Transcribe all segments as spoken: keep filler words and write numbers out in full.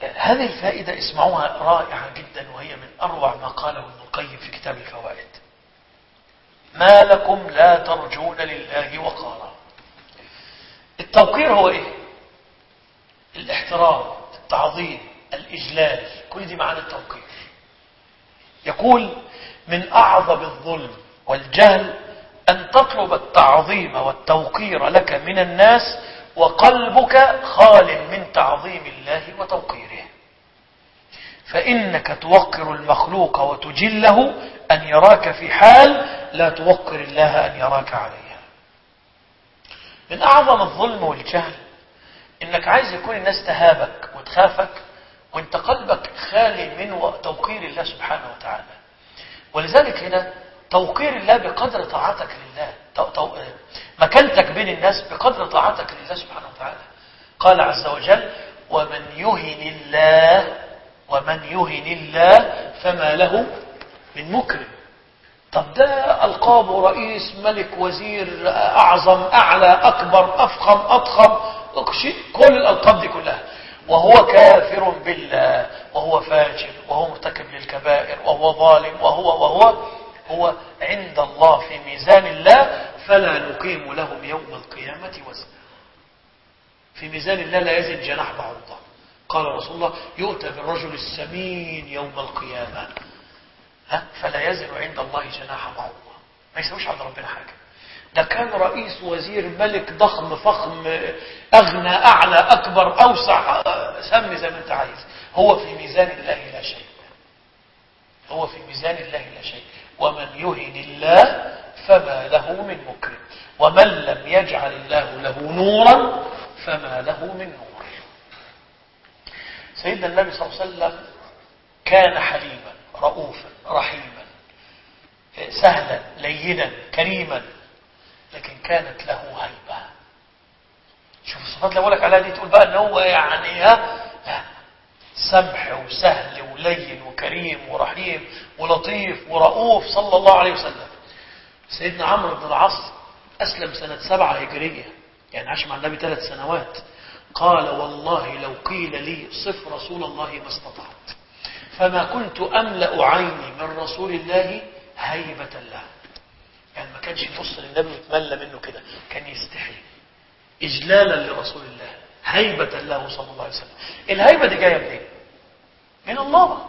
هذه الفائدة اسمعوها رائعة جدا، وهي من أروع ما قاله ابن القيم في كتاب الفوائد. ما لكم لا ترجون لله وقارا. التوقير هو ايه؟ الاحترام، التعظيم، الإجلال، كل دي معاني التوقير. يقول من أعظم الظلم والجهل أن تطلب التعظيم والتوقير لك من الناس وقلبك خال من تعظيم الله وتوقيره، فإنك توقر المخلوق وتجله أن يراك في حال لا توقر الله أن يراك عليها. من أعظم الظلم والجهل إنك عايز يكون الناس تهابك وتخافك وانت قلبك خالي من توقير الله سبحانه وتعالى. ولذلك هنا توقير الله بقدر طاعتك لله، مكانتك بين الناس بقدر طاعتك لله سبحانه وتعالى. قال عز وجل ومن يهن الله ومن يهن الله فما له من مكرم. طب ده ألقاب رئيس ملك وزير أعظم أعلى أكبر أفخم أضخم كل الألقاب دي كلها، وهو كافر بالله وهو فاجر وهو مرتكب للكبائر وهو ظالم وهو وهو هو عند الله في ميزان الله فلا نقيم لهم يوم القيامة وزنا. في ميزان الله لا يزن جناح بعوضة. قال رسول الله يؤتى بالرجل السمين يوم القيامة ها فلا يزن عند الله جناح بعوضة، ما يسويش عند ربنا حاجة. ده كان رئيس وزير ملك ضخم فخم أغنى أعلى أكبر أوسع، سمي زي ما أنت عايز، هو في ميزان الله لا شيء. هو في ميزان الله لا شيء. ومن يهن الله فما له من مكرم ومن لم يجعل الله له نورا فما له من نور. سيدنا النبي صلى الله عليه وسلم كان حليما رؤوفا رحيما سهلا لينا كريما، لكن كانت له هيبة. شوف الصفات اللي بقولك عليها دي تقول بقى ان هو يعني ها لا، سمح وسهل ولين وكريم ورحيم ولطيف ورؤوف صلى الله عليه وسلم. سيدنا عمرو بن العاص أسلم سنة سبعة هجرية، يعني عاش مع النبي ثلاث سنوات. قال والله لو قيل لي صف رسول الله ما استطعت، فما كنت أملأ عيني من رسول الله هيبة له. يعني ما كانش يبص للنبي ويتملى منه كده، كان يستحي إجلالا لرسول الله هيبة له صلى الله عليه وسلم. الهيبة دي جاية منين؟ من الله.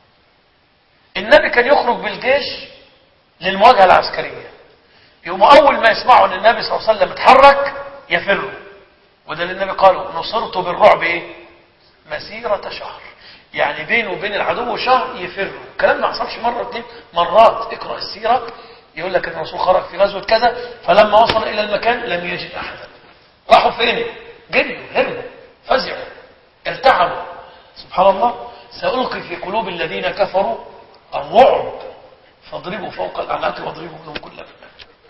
النبي كان يخرج بالجيش للمواجهة العسكرية، يوم أول ما يسمعوا أن النبي صلى الله عليه وسلم اتحرك يفروا، وده اللي النبي قالوا نصرت بالرعب إيه؟ مسيرة شهر، يعني بينه وبين العدو شهر يفروا. الكلام ما حصلش مرة اتنين مرات. اقرأ السيرة يقول لك ان الرسول خرج في غزوة كذا فلما وصل الى المكان لم يجد احدا. راحوا فين؟ جريوا هربوا فزعوا ارتعبوا. سبحان الله. سألقي في قلوب الذين كفروا الرعب فاضربوا فوق الاعناق واضربوا منهم كل باب.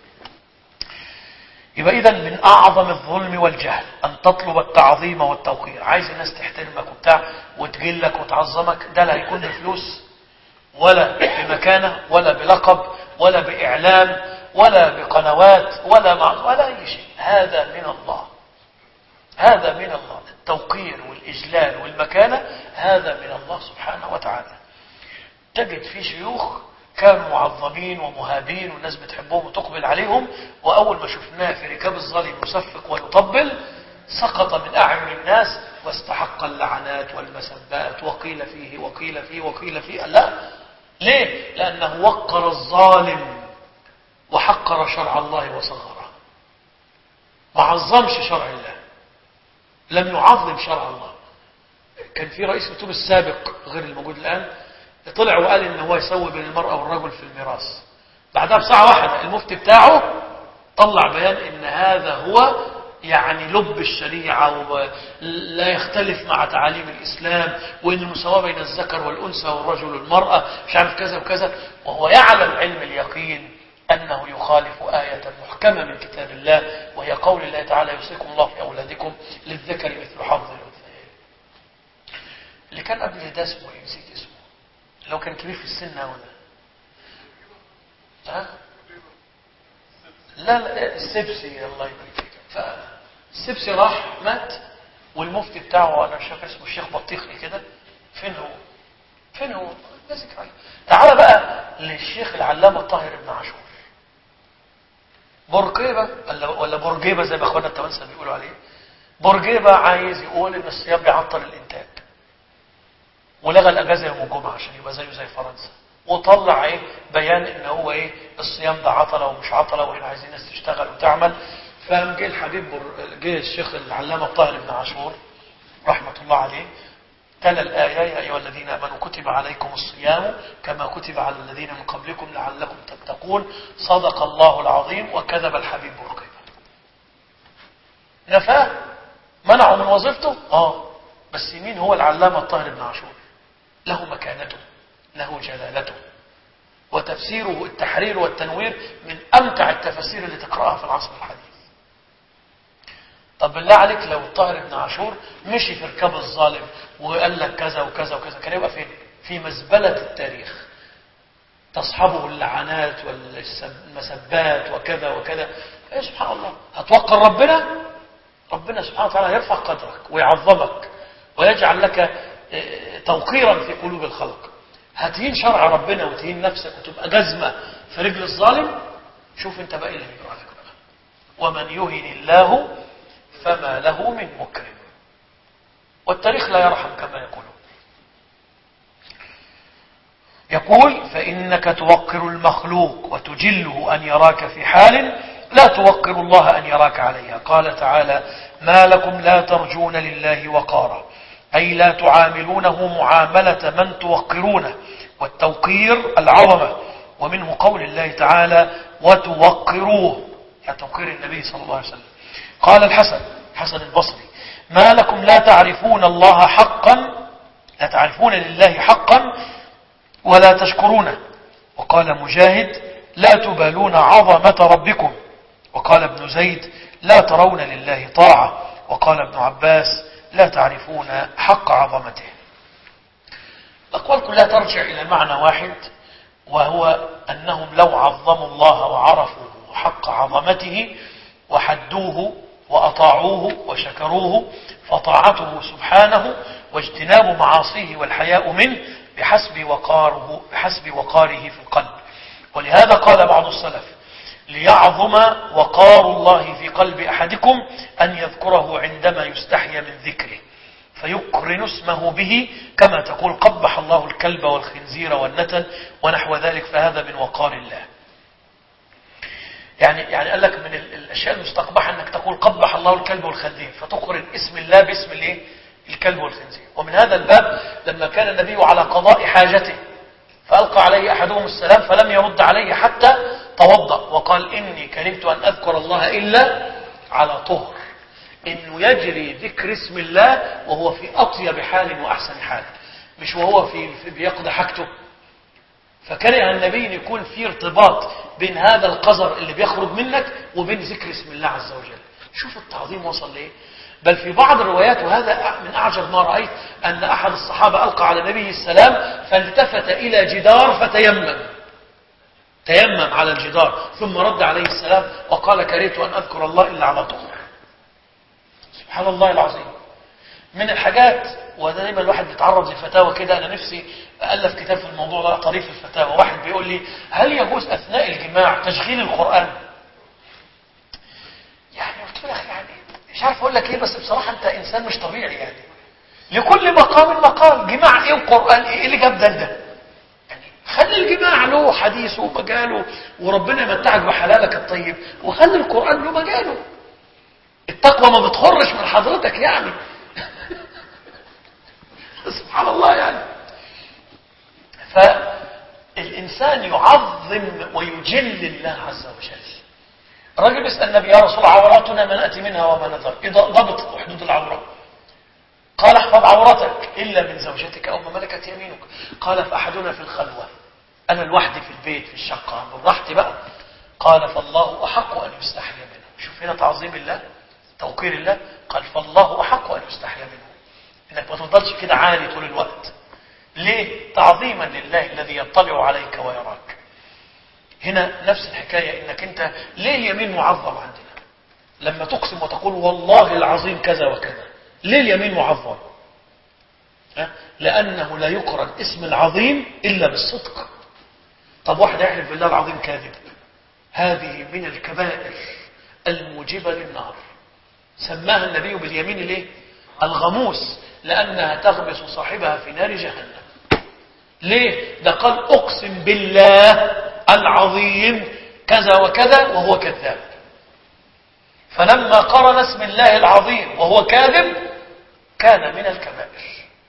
يبقى اذا من اعظم الظلم والجهل ان تطلب التعظيم والتوقير. عايز الناس تحترمك وبتاع وتجلك وتعظمك، ده لا هيكون بفلوس ولا بمكانه ولا بلقب ولا بإعلام ولا بقنوات ولا مع ولا أي شيء. هذا من الله، هذا من الله. التوقير والإجلال والمكانة هذا من الله سبحانه وتعالى. تجد في شيوخ كانوا معظمين ومهابين والناس بتحبهم وتقبل عليهم، وأول ما شفناه في ركاب الظالم يصفق ويطبل سقط من أعين الناس واستحق اللعنات والمسبات وقيل فيه وقيل فيه وقيل فيه. لا، ليه؟ لأنه وقر الظالم وحقر شرع الله وصغره، ما عظمش شرع الله، لم يعظم شرع الله. كان في رئيس الكتب السابق غير الموجود الآن طلع وقال إن هو يسوي بين المرأة والرجل في الميراث. بعدها بساعة واحدة المفتي بتاعه طلع بيان إن هذا هو يعني لب الشريعة ولا يختلف مع تعاليم الإسلام، وإن المساواة بين الذكر والأنثى والرجل والمرأة مش عارف كذا وكذا، وهو يعلم علم اليقين أنه يخالف آية محكمة من كتاب الله، وهي قول الله تعالى يوصيكم الله في أولادكم للذكر مثل حظ الأنثيين. اللي كان قبل ده اسمه ايه؟ نسيت اسمه، لو كان كبير في السن أو ده ها؟ لا لا السبسي الله يبارك فيك. فالسبسي راح مات والمفتي بتاعه انا مش فاكر اسمه الشيخ بطيخني كده، فين هو فين هو لا ذكر عليه. تعال بقى للشيخ العلامه الطاهر بن عاشور، برجيبه ولا ولا برجيبه زي ما اخواننا التوانسه بيقولوا عليه. برجيبه عايز يقول ان الصيام بيعطل الانتاج، ولغى الاجازه يوم الجمعه عشان يبقى زيه زي فرنسا، وطلع ايه بيان ان هو ايه الصيام ده عطله ومش عطله واحنا عايزين الناس تشتغل وتعمل. فقام جه الحبيب بر... جه الشيخ العلامه الطاهر بن عاشور رحمه الله عليه تلا الآية يا أيها الذين آمنوا كتب عليكم الصيام كما كتب على الذين من قبلكم لعلكم تتقون صدق الله العظيم وكذب الحبيب برقيبة. نفاه منعه من وظيفته اه بس مين هو العلامة الطاهر بن عاشور؟ له مكانته، له جلالته، وتفسيره التحرير والتنوير من أمتع التفاسير اللي تقرأها في العصر الحديث. طب بالله عليك لو الطاهر بن عاشور مشي في ركاب الظالم وقال لك كذا وكذا وكذا كان يبقى فين؟ في مزبلة التاريخ تصحبه اللعنات والمسبات وكذا وكذا. ايه سبحان الله، هتوقر ربنا، ربنا سبحانه وتعالى يرفع قدرك ويعظمك ويجعل لك توقيرا في قلوب الخلق. هتهين شرع ربنا وتهين نفسك وتبقى جزمة في رجل الظالم، شوف انت بقى اللي هيجرى لك بقى. ومن يهن الله فما له من مكرم، والتاريخ لا يرحم كما يقولون. يقول فإنك توقر المخلوق وتجله أن يراك في حال لا توقر الله أن يراك عليها. قال تعالى ما لكم لا ترجون لله وقارا، أي لا تعاملونه معاملة من توقرونه، والتوقير العظمة. ومنه قول الله تعالى وتوقروه، يعني توقير النبي صلى الله عليه وسلم. قال الحسن حسن البصري ما لكم لا تعرفون الله حقا، لا تعرفون لله حقا ولا تشكرونه. وقال مجاهد لا تبالون عظمة ربكم. وقال ابن زيد لا ترون لله طاعة. وقال ابن عباس لا تعرفون حق عظمته. الأقوال كلها ترجع إلى معنى واحد، وهو أنهم لو عظموا الله وعرفوا حق عظمته وحدوه وأطاعوه وشكروه فطاعته سبحانه واجتناب معاصيه والحياء منه بحسب وقاره بحسب وقاره في القلب. ولهذا قال بعض السلف ليعظم وقار الله في قلب أحدكم أن يذكره عندما يستحيا من ذكره فيقرن اسمه به، كما تقول قبح الله الكلب والخنزير والنتن ونحو ذلك، فهذا من وقار الله. يعني يعني قال لك من الاشياء المستقبحه انك تقول قبح الله الكلب والخنزير فتقرن اسم الله باسم الايه؟ الكلب والخنزير. ومن هذا الباب لما كان النبي على قضاء حاجته فالقى عليه احدهم السلام فلم يرد عليه حتى توضا وقال اني كرهت ان اذكر الله الا على طهر، انه يجري ذكر اسم الله وهو في اطيب حال واحسن حال، مش وهو في بيقضي حاجته. فكره النبي ان يكون في ارتباط بين هذا القذر اللي بيخرج منك وبين ذكر اسم الله عز وجل. شوف التعظيم وصل ليه. بل في بعض الروايات وهذا من اعجب ما رايت ان احد الصحابه القى على النبي السلام فالتفت الى جدار فتيمم تيمم على الجدار ثم رد عليه السلام وقال كرهت ان اذكر الله الا على طهر. سبحان الله العظيم. من الحاجات ودايما الواحد بيتعرض لفتاوى كده، انا نفسي ألف كتاب في الموضوع ده طريف الفتاوى. واحد بيقول لي هل يجوز اثناء الجماع تشغيل القرآن؟ يعني قلت له يا اخي يعني مش عارف اقول لك ايه، بس بصراحه انت انسان مش طبيعي. يعني لكل مقام مقال، جماع ايه وقرآن ايه اللي جاب ده ده؟ يعني خلي الجماع له حديثه ومجاله وربنا يمتعك بحلالك الطيب، وخلي القرآن له مجاله. التقوى ما بتخرش من حضرتك يعني. سبحان الله. يعني فالإنسان يعظم ويجل الله عز وجل. الراجل بيسأل النبي يا رسول عوراتنا ما نأتي منها وما نذر، ضبط حدود العورة. قال احفظ عورتك إلا من زوجتك أو ما ملكت يمينك. قال فأحدنا في الخلوة، أنا لوحدي في البيت في الشقة براحتي بقى. قال فالله أحق أن يستحي منه. شوف هنا تعظيم الله توقير الله. قال فالله أحق أن يستحي منه، انك ما تفضلش كده عالي طول الوقت. ليه؟ تعظيما لله الذي يطلع عليك ويراك. هنا نفس الحكاية، انك انت ليه اليمين معظم عندنا؟ لما تقسم وتقول والله العظيم كذا وكذا، ليه اليمين معظم؟ لأنه لا يقرن اسم العظيم إلا بالصدق. طب واحد يحلف بالله العظيم كاذب، هذه من الكبائر الموجبة للنار. سماها النبي باليمين ليه؟ الغموس، لأنها تغمس صاحبها في نار جهنم. ليه؟ ده قال أقسم بالله العظيم كذا وكذا وهو كذاب. فلما قرن اسم الله العظيم وهو كاذب كان من الكبائر.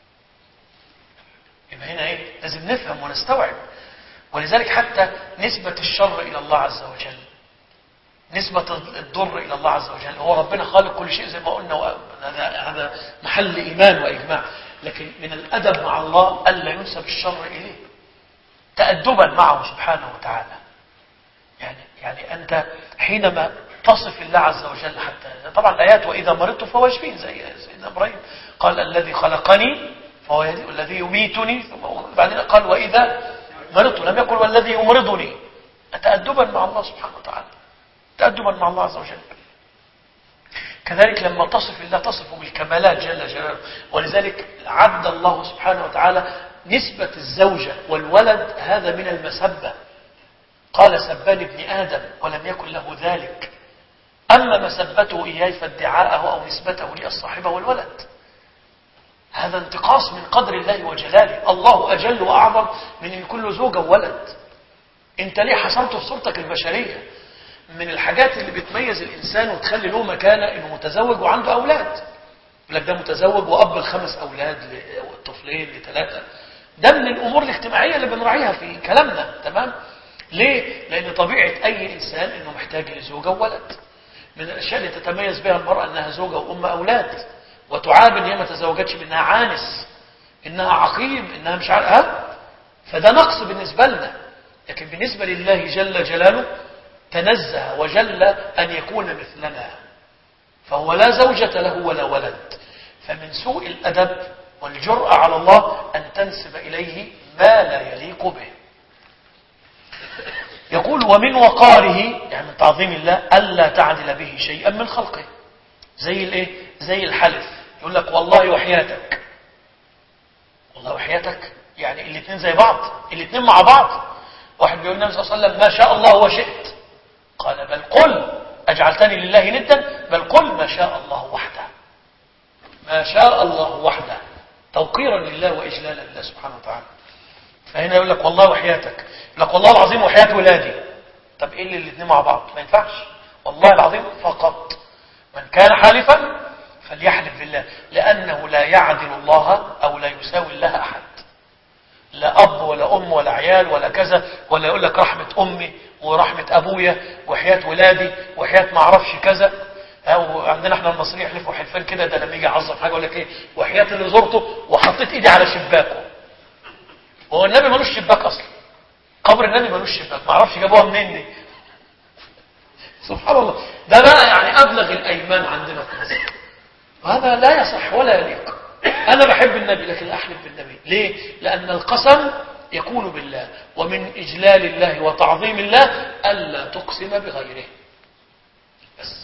يبقى هنا ايه؟ لازم نفهم ونستوعب. ولذلك حتى نسبة الشر إلى الله عز وجل، نسبة الضر إلى الله عز وجل، هو ربنا خالق كل شيء زي ما قلنا، هذا هذا محل إيمان وإجماع. لكن من الأدب مع الله ألا ينسب الشر إليه تأدبا معه سبحانه وتعالى. يعني يعني أنت حينما تصف الله عز وجل، حتى طبعا الآيات وإذا مرضت فهو يشفين، زي سيدنا إبراهيم قال الذي خلقني فهو يهدين، الذي يميتني، بعدين قال وإذا مرضت، لم يقل والذي يمرضني. تأدبا مع الله سبحانه وتعالى، تأدبا مع الله عز وجل. كذلك لما تصف الله تصف بالكمالات جل جلاله. ولذلك عد الله سبحانه وتعالى نسبة الزوجة والولد هذا من المسبة. قال سبان ابن آدم ولم يكن له ذلك. أما مسبته إياه فادعاءه أو نسبته لي الصاحبة والولد، هذا انتقاص من قدر الله وجلاله. الله أجل وأعظم من إن كل زوجة وولد. أنت ليه حصرته في صورتك البشرية؟ من الحاجات اللي بتميز الإنسان وتخلي له مكانة إنه متزوج وعنده أولاد. يقول لك ده متزوج وأب الخمس أولاد لطفلين لثلاثة. ده من الأمور الاجتماعية اللي بنراعيها في كلامنا. تمام؟ ليه؟ لأن طبيعة أي إنسان إنه محتاج لزوجة وولد. من الأشياء اللي تتميز بها المرأة أنها زوجة وأم أولاد، وتعاب إن هي ما تزوجتش بأنها عانس، إنها عقيم، إنها مش عارف ها. فده نقص بالنسبة لنا. لكن بالنسبة لله جل جلاله تنزه وجل أن يكون مثلنا، فهو لا زوجة له ولا ولد. فمن سوء الأدب والجرأة على الله أن تنسب إليه ما لا يليق به. يقول ومن وقاره، يعني من تعظيم الله، ألا تعدل به شيئا من خلقه. زي الايه؟ زي الحلف. يقول لك والله وحياتك، والله وحياتك، يعني الاثنين زي بعض، الاثنين مع بعض. واحد بيقول النبي صلى الله عليه وسلم ما شاء الله وشئت، قال بل قل أجعلتني لله ندا، بل قل ما شاء الله وحده، ما شاء الله وحده، توقيرا لله وإجلالا لله سبحانه وتعالى. فهنا يقول لك والله وحياتك، يقول لك والله العظيم وحياة ولادي. طب ايه اللي الاثنين مع بعض؟ ما ينفعش. والله العظيم فقط. من كان حالفا فليحلف بالله، لأنه لا يعدل الله أو لا يساوي الله أحد. لا أب ولا أم ولا عيال ولا كذا، ولا يقول لك رحمة أمي ورحمة أبويا وحياة ولادي وحياة ما أعرفش كذا. أو عندنا احنا المصريين يحلفوا حلفان كده، ده لما يجي يعظم حاجة يقول لك إيه وحياة اللي زرته وحطيت إيدي على شباكه. هو النبي ملوش شباك أصلا، قبر النبي ملوش شباك، ما أعرفش جابوها منين دي. سبحان الله. ده بقى يعني أبلغ الأيمان عندنا في مصر، وهذا لا يصح ولا يليق. أنا بحب النبي لكن أحلف بالنبي. ليه؟ لأن القسم يكون بالله، ومن إجلال الله وتعظيم الله ألا تقسم بغيره. بس.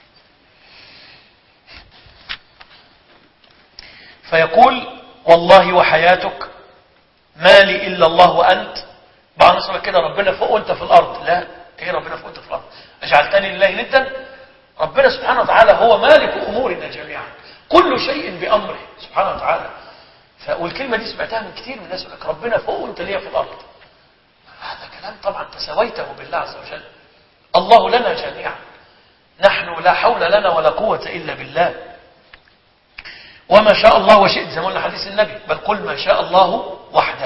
فيقول والله وحياتك ما لي إلا الله وأنت. بعض الناس يقول كده ربنا فوق وأنت في الأرض. لا، إيه ربنا فوق وأنت في الأرض؟ أجعلتني لله ندا؟ ربنا سبحانه وتعالى هو مالك أمورنا جميعا، كل شيء بأمره سبحانه وتعالى. والكلمة دي سمعتها من كثير من الناس يقول لك ربنا فوق وأنت ليه في الأرض. هذا كلام طبعا تساويته بالله عز وجل. الله لنا جميعا، نحن لا حول لنا ولا قوة إلا بالله. وما شاء الله وشئت، زي ما قلنا حديث النبي، بل قل ما شاء الله وحده.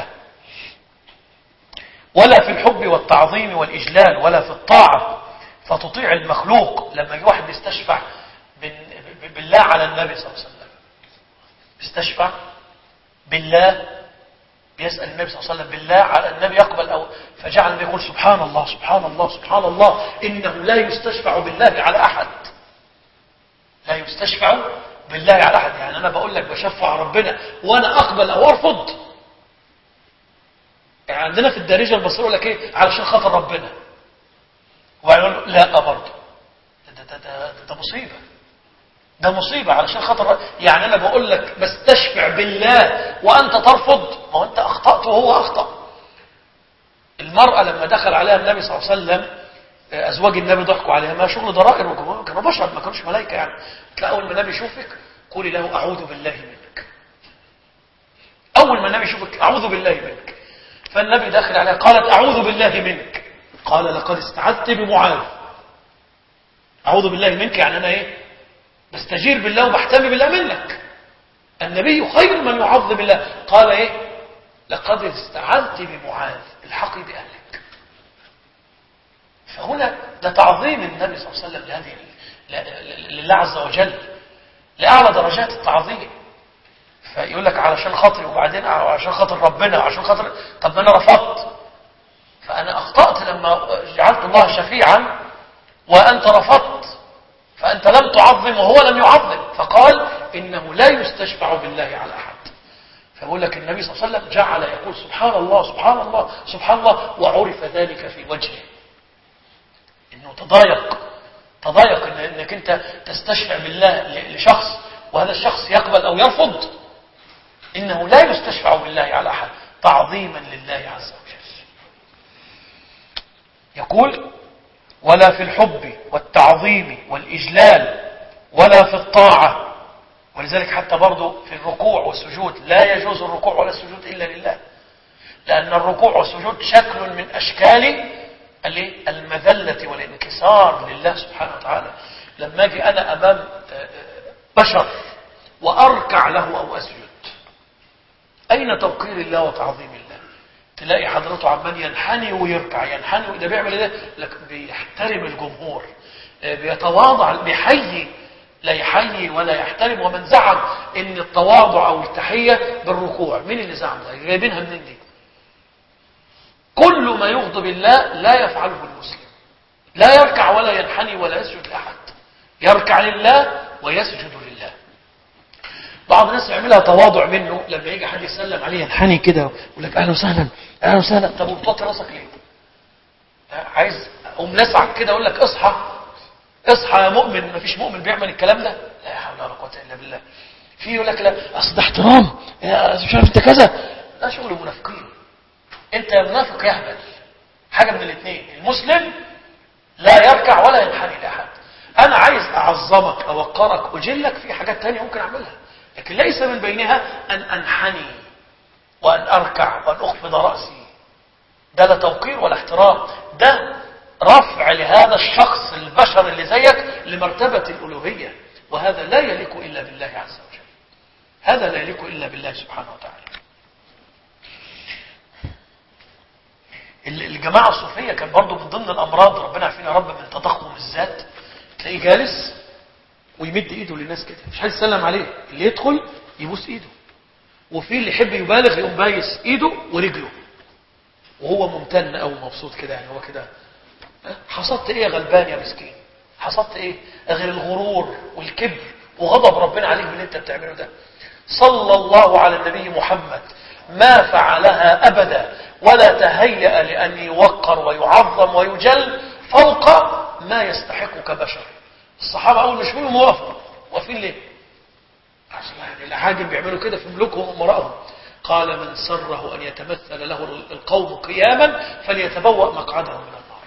ولا في الحب والتعظيم والإجلال، ولا في الطاعة فتطيع المخلوق. لما يجي واحد بيستشفع بالله على النبي صلى الله عليه وسلم، بيستشفع بالله، بيسأل النبي صلى الله عليه وسلم بالله على النبي يقبل، أو فجعل النبي يقول سبحان الله سبحان الله سبحان الله، إنه لا يستشفع بالله على أحد، لا يستشفع بالله على أحد. يعني أنا بقول لك بشفع ربنا وأنا أقبل أو أرفض. يعني عندنا في الدارجة المصرية يقول لك إيه علشان خاطر ربنا، ويقول لا برضه، ده, ده, ده, ده, ده مصيبة. ده مصيبة علشان خاطر. يعني أنا بقول لك بستشفع بالله وأنت ترفض، ما هو أنت أخطأت وهو أخطأ. المرأة لما دخل عليها النبي صلى الله عليه وسلم، أزواج النبي ضحكوا عليها، ما شغل ضرائر، كانوا بشر ما كانوش ملائكة. يعني تلاقي أول ما النبي يشوفك قولي له أعوذ بالله منك. أول ما النبي يشوفك أعوذ بالله منك. فالنبي داخل عليها قالت أعوذ بالله منك. قال لقد استعذت بمعاذ. أعوذ بالله منك يعني أنا إيه؟ بستجير بالله وبحتمي بالله منك. النبي خير من يعظم الله. قال إيه؟ لقد استعذت بمعاذ، الحقي بأهلك. فهنا ده تعظيم النبي صلى الله عليه وسلم لهذه لله عز وجل، لأعلى درجات التعظيم. فيقول لك علشان خاطري، وبعدين علشان خاطر ربنا، وعشان خاطر، طب ما أنا رفضت، فأنا أخطأت لما جعلت الله شفيعا وأنت رفضت، فأنت لم تعظم وهو لم يعظم. فقال إنه لا يستشفع بالله على أحد. فيقول لك النبي صلى الله عليه وسلم جعل يقول سبحان الله سبحان الله سبحان الله، وعرف ذلك في وجهه، إنه تضايق تضايق إنك أنت تستشفع بالله لشخص وهذا الشخص يقبل أو يرفض. إنه لا يستشفع بالله على أحد تعظيما لله عز وجل. يقول ولا في الحب والتعظيم والإجلال ولا في الطاعة. ولذلك حتى برضو في الركوع والسجود لا يجوز الركوع ولا السجود إلا لله، لأن الركوع والسجود شكل من أشكال المذلة والانكسار لله سبحانه وتعالى. لما أجي أنا أمام بشر وأركع له أو أسجد، أين توقير الله وتعظيم الله؟ تلاقي حضرته عمال ينحني ويركع، ينحني وده بيعمل ايه؟ لك بيحترم الجمهور، بيتواضع، بيحيي، لا يحيي ولا يحترم. ومن زعم ان التواضع او التحية بالركوع، مين اللي زعم ده؟ جايبينها منين دي؟ كل ما يغضب الله لا يفعله المسلم، لا يركع ولا ينحني ولا يسجد لأحد، يركع لله ويسجد لله. بعض الناس يعملها تواضع منه، لما يجي حد يسلم عليه ينحني كده ويقول لك اهلا وسهلا اهلا وسهلا. طب وبتوطي راسك ليه؟ عايز اقوم لسعك كده اقول لك اصحى اصحى يا مؤمن. ما فيش مؤمن بيعمل الكلام ده، لا حول ولا قوه الا بالله. في يقول لك لا اصل ده احترام، مش عارف انت كذا، ده شغل منافقين. انت منافق يهبل. حاجه من الاثنين، المسلم لا يركع ولا ينحني لاحد. انا عايز اعظمك اوقرك اجلك، في حاجات تانية ممكن اعملها، لكن ليس من بينها أن أنحني وأن أركع وأن أخفض رأسي. ده لا توقير ولا احترام، ده رفع لهذا الشخص البشر اللي زيك لمرتبة الألوهية، وهذا لا يليق إلا بالله عز وجل. هذا لا يليق إلا بالله سبحانه وتعالى. الجماعة الصوفية كان برضو من ضمن الأمراض، ربنا يعافينا يا رب، من تضخم الذات. تلاقيه جالس ويمد ايده للناس كده، مش حد يسلم عليه، اللي يدخل يبوس ايده. وفي اللي يحب يبالغ يقوم بايس ايده ورجله وهو ممتن او مبسوط كده، يعني هو كده. حصدت ايه يا غلبان يا مسكين؟ حصدت ايه غير الغرور والكبر وغضب ربنا عليك باللي انت بتعمله ده؟ صلى الله على النبي محمد ما فعلها ابدا، ولا تهيأ لان يوقر ويعظم ويجل فوق ما يستحق كبشر. الصحابة أول ما يشوفوهم وقفوا، واقفين ليه؟ عشان يعني الأحاجم بيعملوا كده في ملوكهم وأمرائهم. قال من سره أن يتمثل له القوم قياما فليتبوأ مقعده من النار.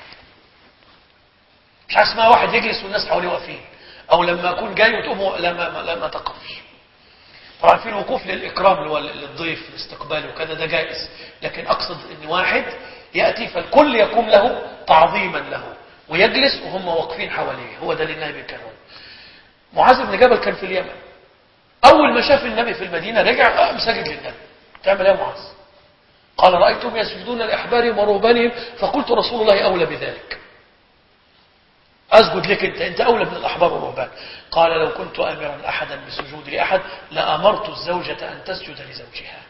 مش عايز اسمها واحد يجلس والناس حواليه واقفين، أو لما أكون جاي وتقوم لا ما, لا ما تقفش. طبعا في الوقوف للإكرام للضيف الاستقبال وكذا ده جائز، لكن أقصد أن واحد يأتي فالكل يقوم له تعظيما له ويجلس وهم واقفين حواليه. هو ده اللي النبي كان. معاذ بن جبل كان في اليمن، أول ما شاف النبي في المدينة رجع مساجد للنبي. تعمل ايه يا معاذ؟ قال رأيتهم يسجدون لأحبارهم ورهبانهم فقلت رسول الله أولى بذلك. أسجد لك أنت، أنت أولى من الأحبار والرهبان. قال لو كنت آمرا أحدا بسجود لأحد لأمرت الزوجة أن تسجد لزوجها.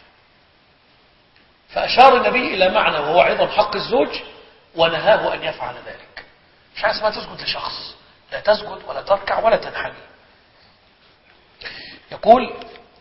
فأشار النبي إلى معنى وهو عظم حق الزوج ونهاه أن يفعل ذلك. مش عايز ما تسجد لشخص، لا تسجد ولا تركع ولا تنحني. يقول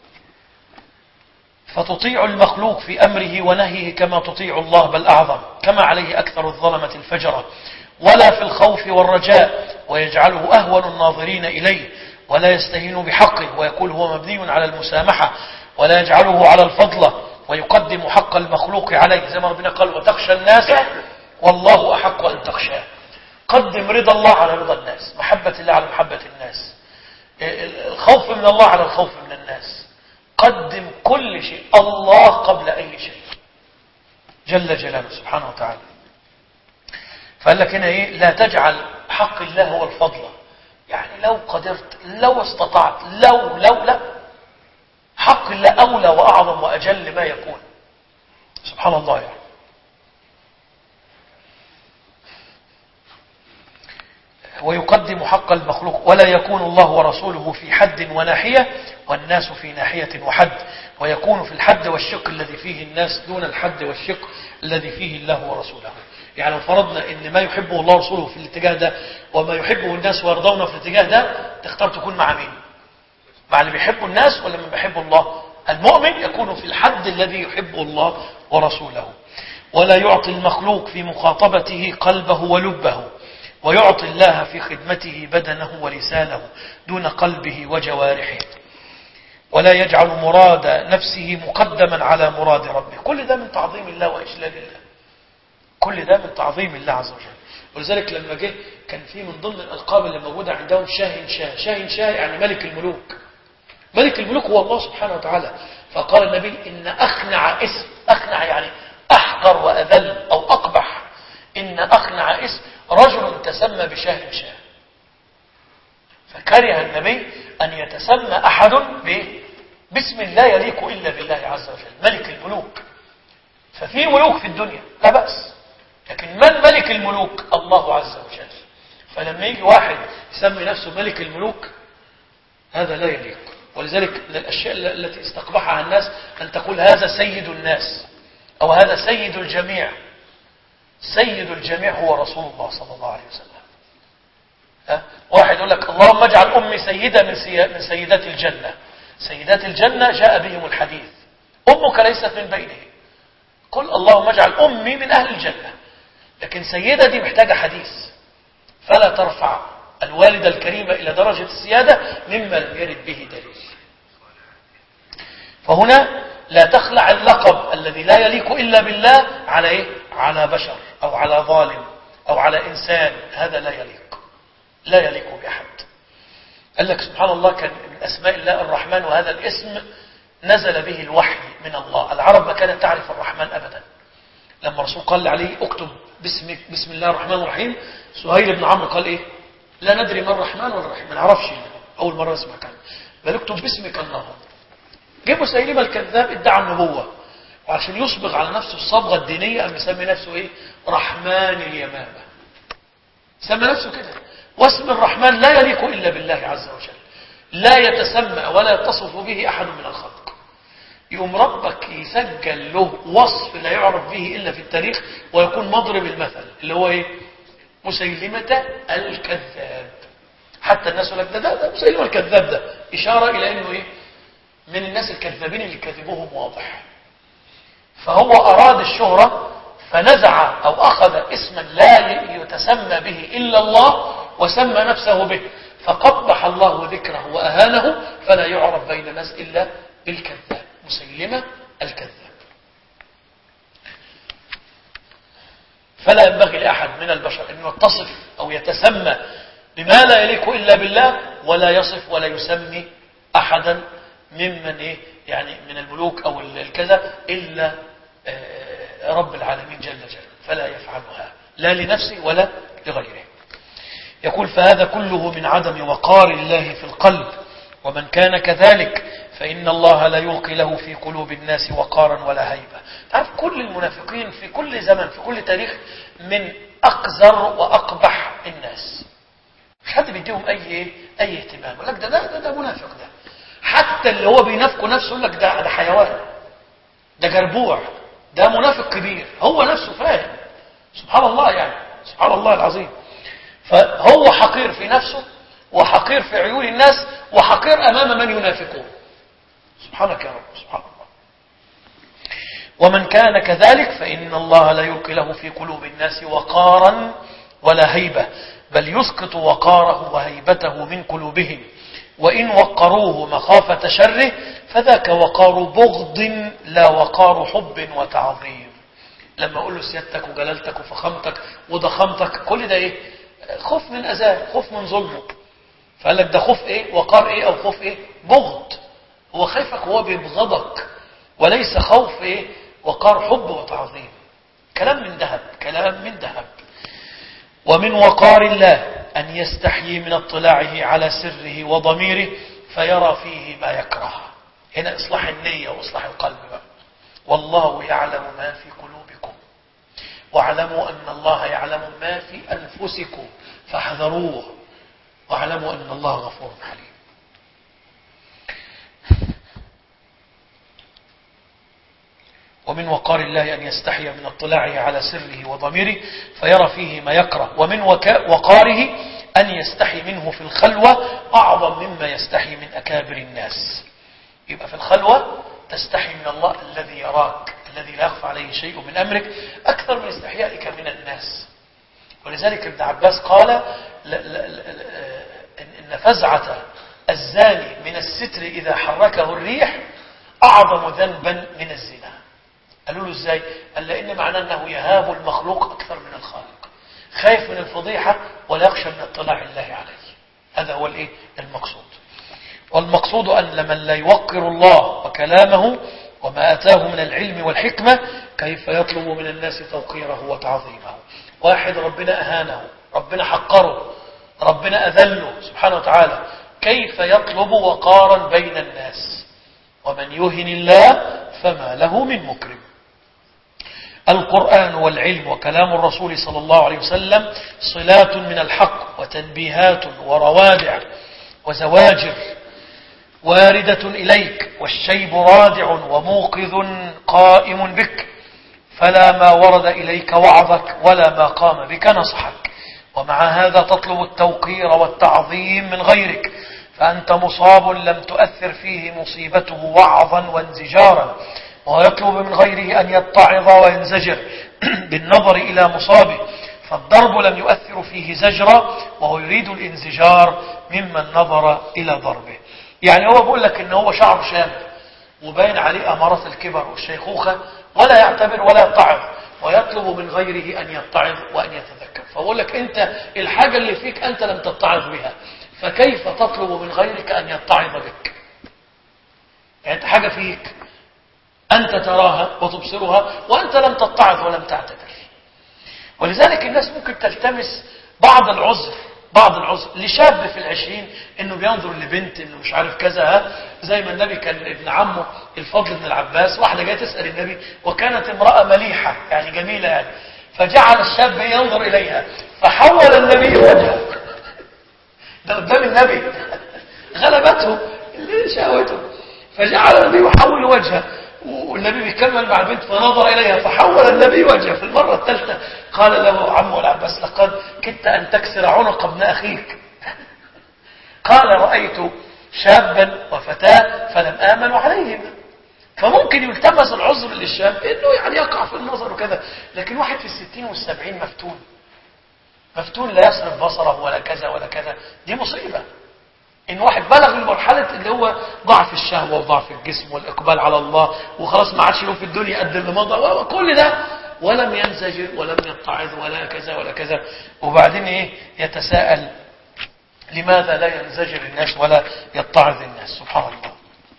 فتطيع المخلوق في أمره ونهيه كما تطيع الله بل أعظم، كما عليه أكثر الظلمة الفجرة، ولا في الخوف والرجاء، ويجعله أهون الناظرين إليه، ولا يستهين بحقه ويقول هو مبني على المسامحة ولا يجعله على الفضلة ويقدم حق المخلوق عليه زي ما ربنا قال وتخشى الناس والله أحق أن تخشاه. قدم رضا الله على رضا الناس، محبة الله على محبة الناس، الخوف من الله على الخوف من الناس. قدم كل شيء الله قبل أي شيء جل جلاله سبحانه وتعالى. فقال لك هنا إيه؟ لا تجعل حق الله هو الفضل، يعني لو قدرت لو استطعت لو لو لا، حق الله أولى وأعظم وأجل ما يكون سبحان الله يعني. ويقدم حق المخلوق ولا يكون الله ورسوله في حد وناحية والناس في ناحية وحد، ويكون في الحد والشق الذي فيه الناس دون الحد والشق الذي فيه الله ورسوله. يعني لو فرضنا ان ما يحبه الله ورسوله في الاتجاه ده وما يحبه الناس ويرضونه في الاتجاه ده، تختار تكون مع مين؟ مع اللي بيحبوا الناس ولا من بيحبوا الله؟ المؤمن يكون في الحد الذي يحبه الله ورسوله. ولا يعطي المخلوق في مخاطبته قلبه ولبه، ويعطي الله في خدمته بدنه ولسانه دون قلبه وجوارحه. ولا يجعل مراد نفسه مقدما على مراد ربه. كل ده من تعظيم الله وإجلال الله، كل ده من تعظيم الله عز وجل. ولذلك لما جه كان في من ضمن الألقاب اللي موجودة عندهم شاهن شاه. شاهن شاه يعني ملك الملوك. ملك الملوك هو الله سبحانه وتعالى. فقال النبي إن أخنع اسم، أخنع يعني أحقر وأذل أو أقبح، إن أخنع اسم رجل تسمى بشاهن شاه. فكره النبي أن يتسمى أحد باسم لا يليق إلا بالله عز وجل، ملك الملوك. ففي ملوك في الدنيا لا بأس، لكن من ملك الملوك؟ الله عز وجل. فلما يجي واحد يسمي نفسه ملك الملوك هذا لا يليق. ولذلك من الأشياء التي استقبحها الناس أن تقول هذا سيد الناس أو هذا سيد الجميع. سيد الجميع هو رسول الله صلى الله عليه وسلم. ها؟ واحد يقول لك اللهم اجعل أمي سيدة من, سي... من سيدات الجنة. سيدات الجنة جاء بهم الحديث، أمك ليست من بينهم. قل اللهم اجعل أمي من أهل الجنة. لكن سيدة دي محتاجة حديث، فلا ترفع الوالدة الكريمة إلى درجة السيادة مما لم يرد به دليل. فهنا لا تخلع اللقب الذي لا يليق إلا بالله على إيه؟ على بشر أو على ظالم أو على إنسان، هذا لا يليق، لا يليق بأحد. قال لك سبحان الله كان من أسماء الله الرحمن، وهذا الاسم نزل به الوحي من الله. العرب ما كانت تعرف الرحمن أبدا. لما الرسول قال عليه اكتب باسم, بسم الله الرحمن الرحيم، سهيل بن عمرو قال إيه؟ لا ندري ما الرحمن ولا الرحيم، ما نعرفش، أول مرة نسمع كلمة، بل اكتب باسمك اللهم. جه مسيلمة الكذاب ادعى النبوة، وعشان يصبغ على نفسه الصبغة الدينية قام يسمي نفسه إيه؟ رحمن اليمامة. سمى نفسه كده. واسم الرحمن لا يليق إلا بالله عز وجل، لا يتسمى ولا يتصف به أحد من الخلق. يوم ربك يسجل له وصف لا يعرف به إلا في التاريخ ويكون مضرب المثل اللي هو إيه؟ مسيلمة الكذاب. حتى الناس يقول لك ده, ده, ده مسيلمة الكذاب، ده إشارة إلى أنه إيه؟ من الناس الكذابين اللي كذبوهم واضح. فهو أراد الشهرة فنزع أو أخذ اسما لا يتسمى به إلا الله وسمى نفسه به، فقبح الله ذكره وأهانه، فلا يعرف بين الناس إلا بالكذاب، مسيلمة الكذاب. فلا ينبغي لأحد من البشر أن يتصف أو يتسمى بما لا يليق إلا بالله، ولا يصف ولا يسمي أحدا ممن إيه يعني من الملوك أو الكذا إلا رب العالمين جل جلاله، فلا يفعلها لا لنفسه ولا لغيره. يقول فهذا كله من عدم وقار الله في القلب، ومن كان كذلك فإن الله لا يلقي له في قلوب الناس وقارا ولا هيبة. تعرف كل المنافقين في كل زمن في كل تاريخ من أقذر وأقبح الناس، مش حد بيديهم أي أي اهتمام. يقول لك ده ده ده, ده منافق، ده حتى اللي هو بينافقه نفسه يقول لك ده ده حيوان، ده جربوع، ده منافق كبير. هو نفسه فاهم سبحان الله، يعني سبحان الله العظيم. فهو حقير في نفسه وحقير في عيون الناس وحقير أمام من ينافقون. سبحانك يا رب، سبحان الله. ومن كان كذلك فإن الله لا يلقي له في قلوب الناس وقارا ولا هيبة، بل يسقط وقاره وهيبته من قلوبهم وإن وقروه مخافة شره فذاك وقار بغض لا وقار حب وتعظيم. لما أقول له سيادتك وجلالتك وفخامتك وضخامتك، كل ده إيه؟ خوف من أذاه، خوف من ظلمه. فقال لك ده خوف إيه؟ وقار إيه؟ أو خوف إيه؟ بغض. هو خايفك وهو بيبغضك، وليس خوف إيه؟ وقار حب وتعظيم. كلام من ذهب، كلام من ذهب. ومن وقار الله أن يستحيي من اطلاعه على سره وضميره فيرى فيه ما يكره. هنا إصلاح النية وإصلاح القلب بقى. والله يعلم ما في قلوبكم واعلموا أن الله يعلم ما في أنفسكم فاحذروه واعلموا أن الله غفور حليم. ومن وقار الله أن يستحي من اطلاعه على سره وضميره فيرى فيه ما يكره. ومن وقاره أن يستحي منه في الخلوة أعظم مما يستحي من أكابر الناس. يبقى في الخلوة تستحي من الله الذي يراك، الذي لا يخفى عليه شيء من أمرك، أكثر من استحيائك من الناس. ولذلك ابن عباس قال إن فزعة الزاني من الستر إذا حركه الريح أعظم ذنبا من الزنا. قالوا له ازاي؟ قال لأن معناه أنه يهاب المخلوق أكثر من الخالق، خايف من الفضيحة ولا يخشى من اطلاع الله عليه. هذا هو الايه المقصود. والمقصود أن لمن لا يوقر الله وكلامه وما أتاه من العلم والحكمة كيف يطلب من الناس توقيره وتعظيمه. واحد ربنا أهانه، ربنا حقره، ربنا أذله سبحانه وتعالى، كيف يطلب وقارا بين الناس؟ ومن يهن الله فما له من مكرم. القرآن والعلم وكلام الرسول صلى الله عليه وسلم صلات من الحق وتنبيهات وروادع وزواجر واردة إليك، والشيب رادع وموقظ قائم بك، فلا ما ورد إليك وعظك ولا ما قام بك نصحك. ومع هذا تطلب التوقير والتعظيم من غيرك، فأنت مصاب لم تؤثر فيه مصيبته وعظا وانزجارا، ويطلب من غيره أن يتعظ وينزجر بالنظر إلى مصابه، فالضرب لم يؤثر فيه زجرا وهو يريد الانزجار ممن نظر إلى ضربه. يعني هو بيقول لك إن هو شعر شاب وباين عليه أمارات الكبر والشيخوخة ولا يعتبر ولا يتعظ، ويطلب من غيره أن يتعظ وأن يتذكر. فأقول لك أنت الحاجة اللي فيك أنت لم تتعظ بها، فكيف تطلب من غيرك أن يتعظ بك؟ يعني أنت حاجة فيك أنت تراها وتبصرها وأنت لم تتعظ ولم تعتبر. ولذلك الناس ممكن تلتمس بعض العذر بعض العذر لشاب في العشرين انه بينظر لبنت انه مش عارف كذا، زي ما النبي كان ابن عمه الفضل بن العباس، واحدة جاية تسأل النبي وكانت امرأة مليحة يعني جميلة يعني، فجعل الشاب ينظر إليها فحول النبي وجهه ده قدام النبي غلبته شهوته، فجعل النبي يحول وجهه، والنبي بيكمل مع البنت فنظر إليها فحول النبي وجهه. في المرة الثالثة قال له عمه العباس لقد كدت أن تكسر عنق ابن أخيك. قال رأيت شابا وفتاة فلم آمن عليهما. فممكن يلتمس العذر للشاب إنه يعني يقع في النظر وكذا، لكن واحد في الستين والسبعين مفتون مفتون لا يصرف بصره ولا كذا ولا كذا، دي مصيبة. إن واحد بلغ المرحلة اللي هو ضعف الشهوة وضعف الجسم والإقبال على الله وخلاص ما عادش له في الدنيا قد اللي مضى وكل ده، ولم ينزجر ولم يتعظ ولا كذا ولا كذا، وبعدين إيه يتساءل لماذا لا ينزجر الناس ولا يتعظ الناس؟ سبحان الله.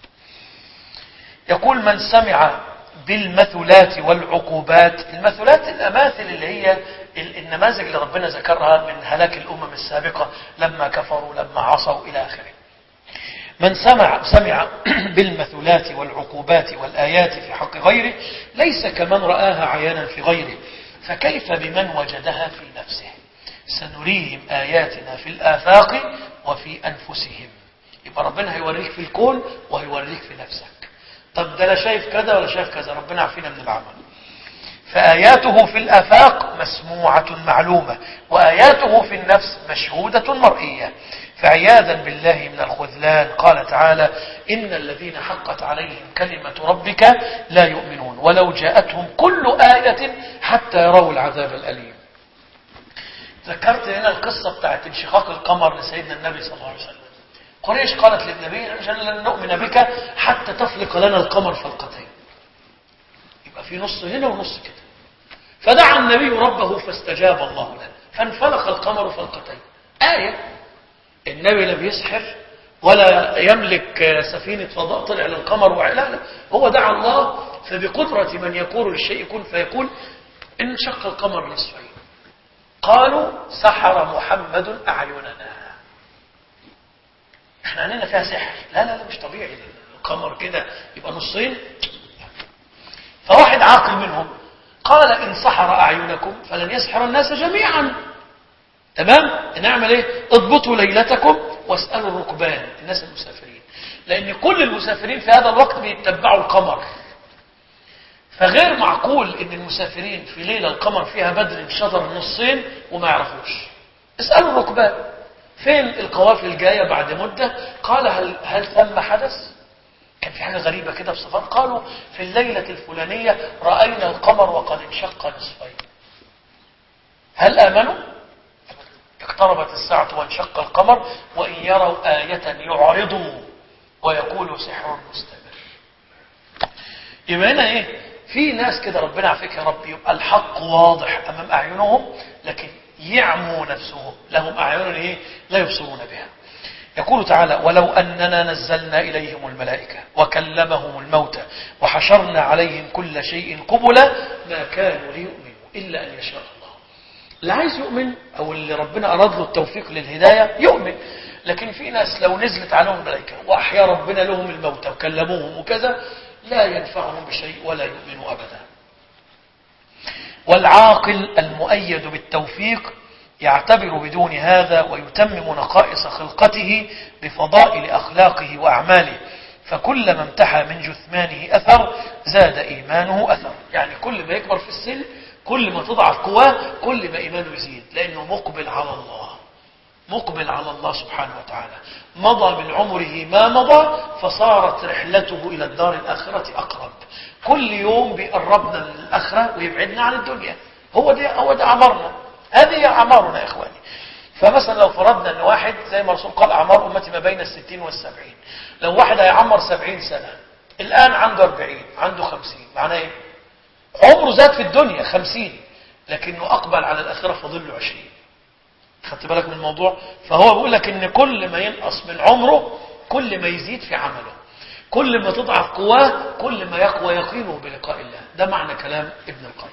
يقول من سمع بالمثلات والعقوبات، المثلات الأماثل اللي هي النماذج اللي ربنا ذكرها من هلاك الأمم السابقة لما كفروا لما عصوا إلى آخره. من سمع سمع بالمثلات والعقوبات والآيات في حق غيره ليس كمن رآها عيانا في غيره، فكيف بمن وجدها في نفسه؟ سنريهم آياتنا في الآفاق وفي أنفسهم. يبقى ربنا هيوريك في الكون وهيوريك في نفسك. طب ده لا شايف كذا ولا شايف كذا، ربنا عافينا من العمل. فآياته في الآفاق مسموعة معلومة، وآياته في النفس مشهودة مرئية. فعياذا بالله من الخذلان قال تعالى إن الذين حقت عليهم كلمة ربك لا يؤمنون ولو جاءتهم كل آية حتى يروا العذاب الأليم. ذكرت هنا القصة بتاعت انشقاق القمر لسيدنا النبي صلى الله عليه وسلم. قريش قالت للنبي لن نؤمن بك حتى تفلق لنا القمر فلقتين. يبقى في نص هنا ونص كده. فدعا النبي ربه فاستجاب الله له فانفلق القمر فلقتين. آية. النبي لم يسحر ولا يملك سفينة فضاء طلع للقمر ولا لا، هو دعا الله فبقدرة من يقول للشيء كن فيكون انشق القمر نصفين. قالوا سحر محمد أعيننا. احنا عندنا فيها سحر. لا لا لا مش طبيعي القمر كده يبقى نصين. فواحد عاقل منهم قال إن سحر أعينكم فلن يسحر الناس جميعا. تمام؟ نعمل ايه؟ اضبطوا ليلتكم واسألوا الركبان الناس المسافرين، لأن كل المسافرين في هذا الوقت بيتبعوا القمر، فغير معقول ان المسافرين في ليلة القمر فيها بدر انشطر النصين وما يعرفوش. اسألوا الركبان فين القوافل الجاية بعد مدة. قال هل, هل ثم حدث؟ كان في حاجة غريبة كده في صفات. قالوا في الليلة الفلانية رأينا القمر وقد انشق نصفين. هل آمنوا؟ اقتربت الساعة وانشق القمر وإن يروا آية يعرضوا ويقولوا سحر مستمر. يبقى هنا ايه؟ في ناس كده ربنا يعافيك يا رب يبقى الحق واضح أمام أعينهم لكن يعموا نفسهم، لهم أعين ايه؟ لا يبصرون بها. يقول تعالى ولو أننا نزلنا إليهم الملائكة وكلمهم الموتى وحشرنا عليهم كل شيء قبلا ما كانوا ليؤمنوا إلا أن يشاء الله. اللي عايز يؤمن أو اللي ربنا أراد له التوفيق للهداية يؤمن. لكن في ناس لو نزلت عليهم الملائكة وأحيا ربنا لهم الموتى وكلموهم وكذا لا ينفعهم بشيء ولا يؤمنوا أبدا. والعاقل المؤيد بالتوفيق يعتبر بدون هذا ويتمم نقائص خلقته بفضائل أخلاقه وأعماله، فكلما امتحى من جثمانه أثر زاد إيمانه أثر. يعني كل ما يكبر في السن كل ما تضعف قواه كل ما إيمانه يزيد، لأنه مقبل على الله، مقبل على الله سبحانه وتعالى. مضى من عمره ما مضى فصارت رحلته إلى الدار الآخرة أقرب. كل يوم بيقربنا للآخرة ويبعدنا عن الدنيا. هو ده هو ده أعمارنا، هذه أعمارنا يا إخواني. فمثلا لو فرضنا أن واحد زي ما الرسول قال أعمار أمتي ما بين الستين والسبعين، لو واحد هيعمر سبعين سنة الآن عنده أربعين عنده خمسين، معناه إيه؟ عمره زاد في الدنيا خمسين لكنه أقبل على الآخرة فضل له عشرين. خدت بالك من الموضوع؟ فهو بيقول لك ان كل ما ينقص من عمره كل ما يزيد في عمله، كل ما تضعف قواه كل ما يقوى يقينه بلقاء الله. ده معنى كلام ابن القيم.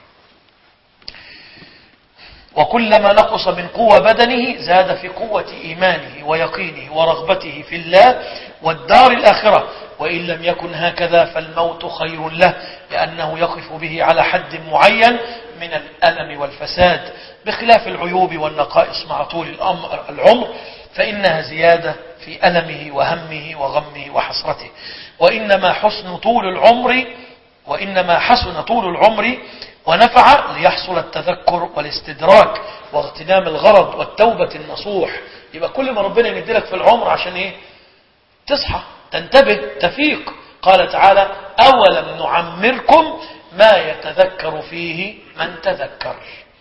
وكلما نقص من قوة بدنه زاد في قوة إيمانه ويقينه ورغبته في الله والدار الآخرة، وإن لم يكن هكذا فالموت خير له، لأنه يقف به على حد معين من الألم والفساد، بخلاف العيوب والنقائص مع طول العمر فإنها زيادة في ألمه وهمه وغمه وحسرته. وإنما حسن طول العمر وإنما حسن طول العمر ونفع ليحصل التذكر والاستدراك واغتنام الغرض والتوبة النصوح. يبقى كل ما ربنا يمدلك في العمر عشان ايه؟ تصحى تنتبه تفيق. قال تعالى أولم نعمركم ما يتذكر فيه من تذكر.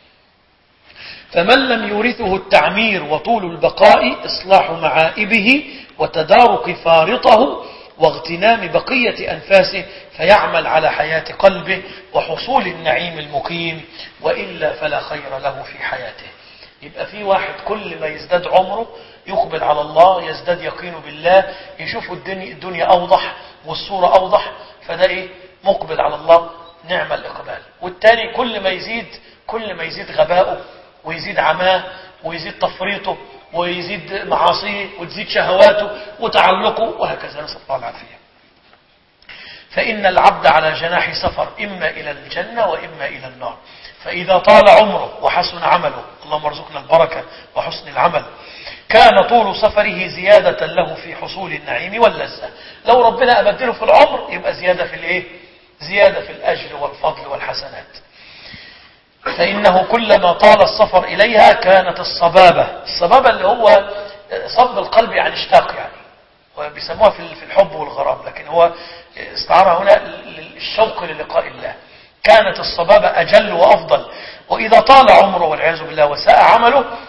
فمن لم يورثه التعمير وطول البقاء إصلاح معائبه وتدارك فارطه واغتنام بقية أنفاسه فيعمل على حياة قلبه وحصول النعيم المقيم، وإلا فلا خير له في حياته. يبقى في واحد كل ما يزداد عمره يقبل على الله، يزداد يقينه بالله، يشوف الدنيا, الدنيا أوضح والصورة أوضح، فده إيه؟ مقبل على الله، نعم الإقبال. والتاني كل ما يزيد كل ما يزيد غباؤه ويزيد عماه ويزيد تفريطه ويزيد معاصيه وتزيد شهواته وتعلقه وهكذا، نسأل الله العافية. فإن العبد على جناح سفر إما إلى الجنة وإما إلى النار. فإذا طال عمره وحسن عمله، اللهم ارزقنا البركة وحسن العمل، كان طول سفره زيادة له في حصول النعيم واللذة. لو ربنا أمدله في العمر يبقى زيادة في الإيه؟ زيادة في الأجر والفضل والحسنات. فإنه كلما طال السفر إليها كانت الصبابة، الصبابة اللي هو صب القلب يعني اشتاق، يعني وبيسموها في الحب والغرام، لكن هو استعارها هنا للشوق للقاء الله. كانت الصبابة أجل وأفضل. وإذا طال عمره والعياذ بالله وساء عمله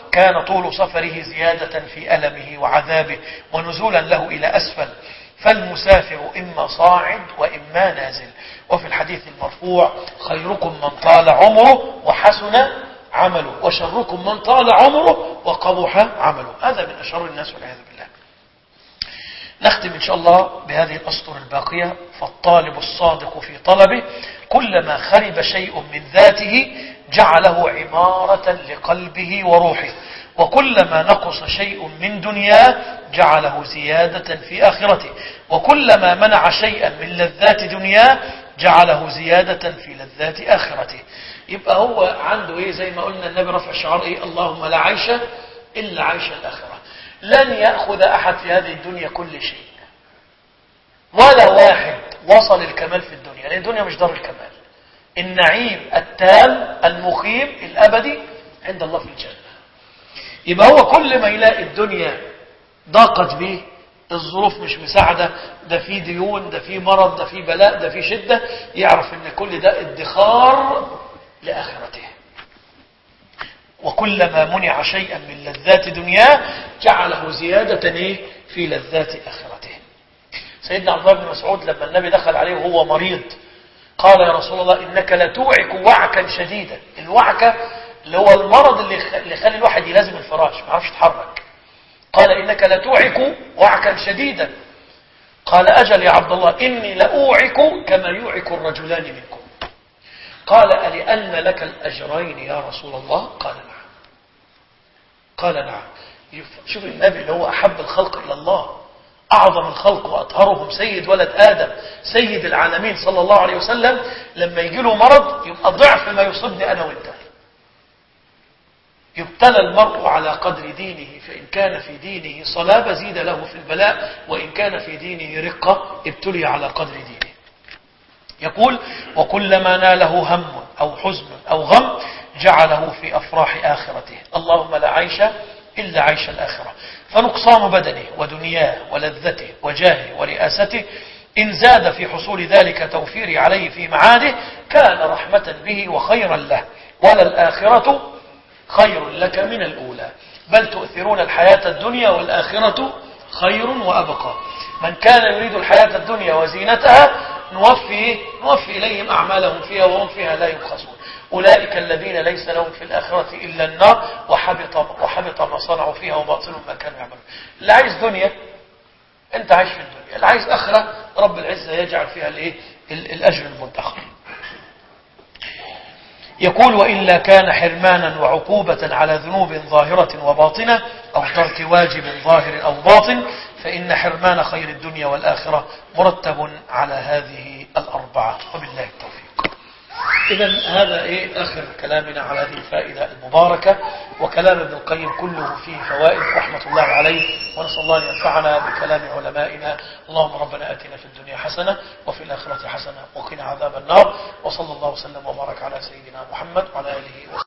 كان طول سفره زيادة في ألمه وعذابه ونزولا له إلى أسفل، فالمسافر إما صاعد وإما نازل. وفي الحديث المرفوع: خيركم من طال عمره وحسن عمله، وشركم من طال عمره وقبح عمله. هذا من أشر الناس والعياذ بالله. نختم إن شاء الله بهذه الأسطر الباقية: فالطالب الصادق في طلبه كلما خرب شيء من ذاته جعله عمارة لقلبه وروحه، وكلما نقص شيء من دنياه جعله زيادة في آخرته، وكلما منع شيئا من لذات دنياه جعله زيادة في لذات آخرته. يبقى هو عنده ايه؟ زي ما قلنا النبي رفع الشعار ايه؟ اللهم لا عيش إلا عيش الآخرة. لن يأخذ أحد في هذه الدنيا كل شيء، ولا واحد وصل الكمال في الدنيا، لأن الدنيا مش دار الكمال. النعيم التام المقيم الأبدي عند الله في الجنة. يبقى هو كل ما يلاقي الدنيا ضاقت به، الظروف مش مساعدة، ده في ديون، ده في مرض، ده في بلاء، ده في شدة، يعرف ان كل ده ادخار لآخرته. وكلما منع شيئا من لذات دنياه جعله زيادة ايه؟ في لذات آخرته. سيدنا عبد الله بن مسعود لما النبي دخل عليه وهو مريض قال: يا رسول الله إنك لتوعك وعكا شديدا. الوعكة اللي هو المرض اللي يخلي الواحد يلازم الفراش ما يعرفش يتحرك. قال: إنك لتوعك وعكا شديدا. قال: أجل يا عبد الله، إني لأوعك كما يوعك الرجلان منكم. قال: ألأن لك الأجرين يا رسول الله؟ قال: نعم. قال: نعم. شوف النبي اللي هو أحب الخلق إلى الله، أعظم الخلق وأطهرهم، سيد ولد آدم، سيد العالمين صلى الله عليه وسلم، لما يجي له مرض يبقى ضعف ما يصيبني أنا وإنت. يبتلى المرء على قدر دينه، فإن كان في دينه صلابة زيد له في البلاء، وإن كان في دينه رقة ابتلي على قدر دينه. يقول: وكلما ناله هم أو حزن أو غم جعله في أفراح آخرته. اللهم لا عيش إلا عيش الآخرة. فنقصان بدنه ودنياه ولذته وجاهه ورئاسته إن زاد في حصول ذلك توفير عليه في معاده كان رحمة به وخيرا له، وللآخرة خير لك من الأولى، بل تؤثرون الحياة الدنيا والآخرة خير وأبقى. من كان يريد الحياة الدنيا وزينتها نوفي, نوفي إليهم أعمالهم فيها وهم فيها لا يبخسون. أولئك الذين ليس لهم في الآخرة إلا النار وحبط, وحبط ما صنعوا فيها وباطل ما كانوا يعملون. اللي عايز دنيا أنت عايش في الدنيا، اللي عايز آخرة رب العزة يجعل فيها الإيه؟ الأجر المدخر. يقول: وإلا كان حرمانا وعقوبة على ذنوب ظاهرة وباطنة أو ترك واجب ظاهر أو باطن، فإن حرمان خير الدنيا والآخرة مرتب على هذه الأربعة. وبالله التوفيق. إذن هذا إيه آخر كلامنا على هذه الفائدة المباركة، وكلام ابن القيم كله فيه فوائد رحمة الله عليه، ونسأل الله أن ينفعنا بكلام علمائنا. اللهم ربنا آتنا في الدنيا حسنة وفي الآخرة حسنة وقنا عذاب النار. وصلى الله وسلم وبارك على سيدنا محمد وعلى آله وسلم.